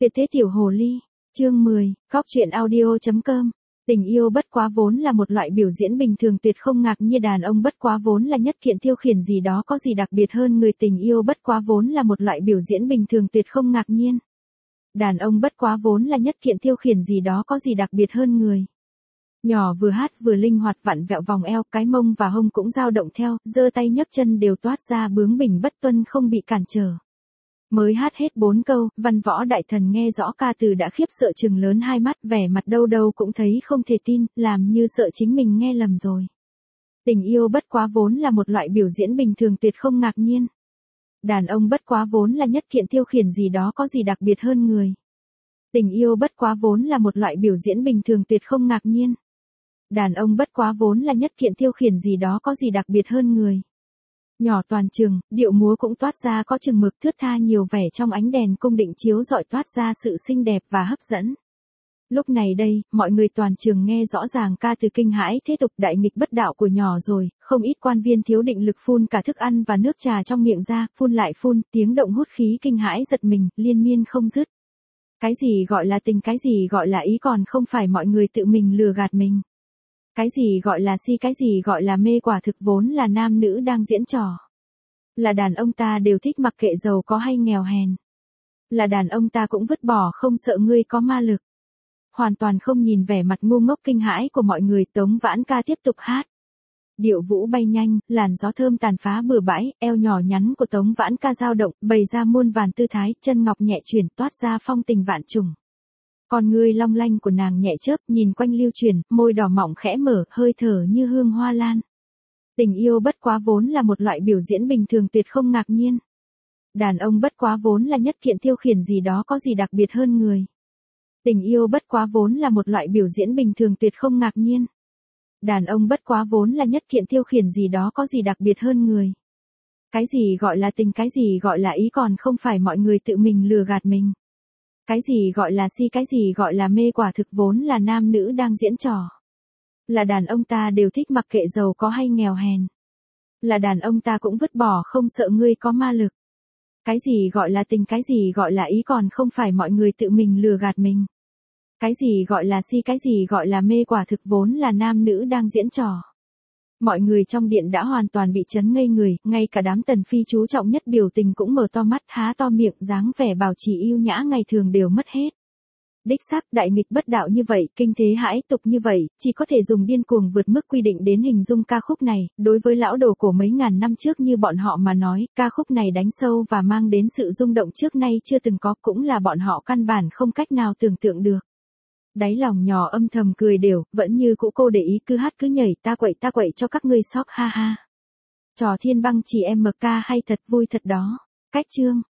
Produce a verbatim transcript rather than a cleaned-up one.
Tuyệt thế tiểu hồ ly, chương mười, Góc truyện audio.com. Tình yêu bất quá vốn là một loại biểu diễn bình thường tuyệt không ngạc nhiên, đàn ông bất quá vốn là nhất kiện tiêu khiển gì đó có gì đặc biệt hơn người, tình yêu bất quá vốn là một loại biểu diễn bình thường tuyệt không ngạc nhiên. Đàn ông bất quá vốn là nhất kiện tiêu khiển gì đó có gì đặc biệt hơn người. Nhỏ vừa hát vừa linh hoạt vặn vẹo vòng eo, cái mông và hông cũng dao động theo, giơ tay nhấc chân đều toát ra bướng bỉnh bất tuân không bị cản trở. Mới hát hết bốn câu, Văn Võ đại thần nghe rõ ca từ đã khiếp sợ trừng lớn hai mắt, vẻ mặt đâu đâu cũng thấy không thể tin, làm như sợ chính mình nghe lầm rồi. Tình yêu bất quá vốn là một loại biểu diễn bình thường tuyệt không ngạc nhiên. Đàn ông bất quá vốn là nhất kiện tiêu khiển gì đó có gì đặc biệt hơn người. Tình yêu bất quá vốn là một loại biểu diễn bình thường tuyệt không ngạc nhiên. Đàn ông bất quá vốn là nhất kiện tiêu khiển gì đó có gì đặc biệt hơn người. Nhỏ toàn trường, điệu múa cũng toát ra có chừng mực, thướt tha nhiều vẻ trong ánh đèn cung định chiếu rọi, toát ra sự xinh đẹp và hấp dẫn. Lúc này đây, mọi người toàn trường nghe rõ ràng ca từ kinh hãi thế tục đại nghịch bất đạo của nhỏ rồi, không ít quan viên thiếu định lực phun cả thức ăn và nước trà trong miệng ra, phun lại phun, tiếng động hút khí kinh hãi giật mình, liên miên không dứt. Cái gì gọi là tình, cái gì gọi là ý, còn không phải mọi người tự mình lừa gạt mình. Cái gì gọi là si, cái gì gọi là mê, quả thực vốn là nam nữ đang diễn trò. Là đàn ông ta đều thích mặc kệ giàu có hay nghèo hèn. Là đàn ông ta cũng vứt bỏ không sợ ngươi có ma lực. Hoàn toàn không nhìn vẻ mặt ngu ngốc kinh hãi của mọi người, Tống Vãn Ca tiếp tục hát. Điệu vũ bay nhanh, làn gió thơm tàn phá bừa bãi, eo nhỏ nhắn của Tống Vãn Ca dao động, bày ra muôn vàn tư thái, chân ngọc nhẹ chuyển toát ra phong tình vạn trùng. Con ngươi long lanh của nàng nhẹ chớp, nhìn quanh lưu truyền, môi đỏ mọng khẽ mở, hơi thở như hương hoa lan. Tình yêu bất quá vốn là một loại biểu diễn bình thường tuyệt không ngạc nhiên. Đàn ông bất quá vốn là nhất kiện tiêu khiển gì đó có gì đặc biệt hơn người. Tình yêu bất quá vốn là một loại biểu diễn bình thường tuyệt không ngạc nhiên. Đàn ông bất quá vốn là nhất kiện tiêu khiển gì đó có gì đặc biệt hơn người. Cái gì gọi là tình, cái gì gọi là ý, còn không phải mọi người tự mình lừa gạt mình. Cái gì gọi là si, cái gì gọi là mê, quả thực vốn là nam nữ đang diễn trò. Là đàn ông ta đều thích mặc kệ giàu có hay nghèo hèn. Là đàn ông ta cũng vứt bỏ không sợ ngươi có ma lực. Cái gì gọi là tình, cái gì gọi là ý, còn không phải mọi người tự mình lừa gạt mình. Cái gì gọi là si, cái gì gọi là mê, quả thực vốn là nam nữ đang diễn trò. Mọi người trong điện đã hoàn toàn bị chấn ngây người, ngay cả đám tần phi chú trọng nhất biểu tình cũng mở to mắt, há to miệng, dáng vẻ bảo trì yêu nhã ngày thường đều mất hết. Đích xác, đại nghịch bất đạo như vậy, kinh thế hãi tục như vậy, chỉ có thể dùng điên cuồng vượt mức quy định đến hình dung ca khúc này. Đối với lão đồ cổ mấy ngàn năm trước như bọn họ mà nói, ca khúc này đánh sâu và mang đến sự rung động trước nay chưa từng có, cũng là bọn họ căn bản không cách nào tưởng tượng được. Đáy lòng nhỏ âm thầm cười đều, vẫn như cũ cô để ý, cứ hát cứ nhảy, ta quậy ta quậy cho các ngươi sóc, ha ha. Trò thiên băng chỉ em mờ ca hay thật vui thật đó. Cách chương.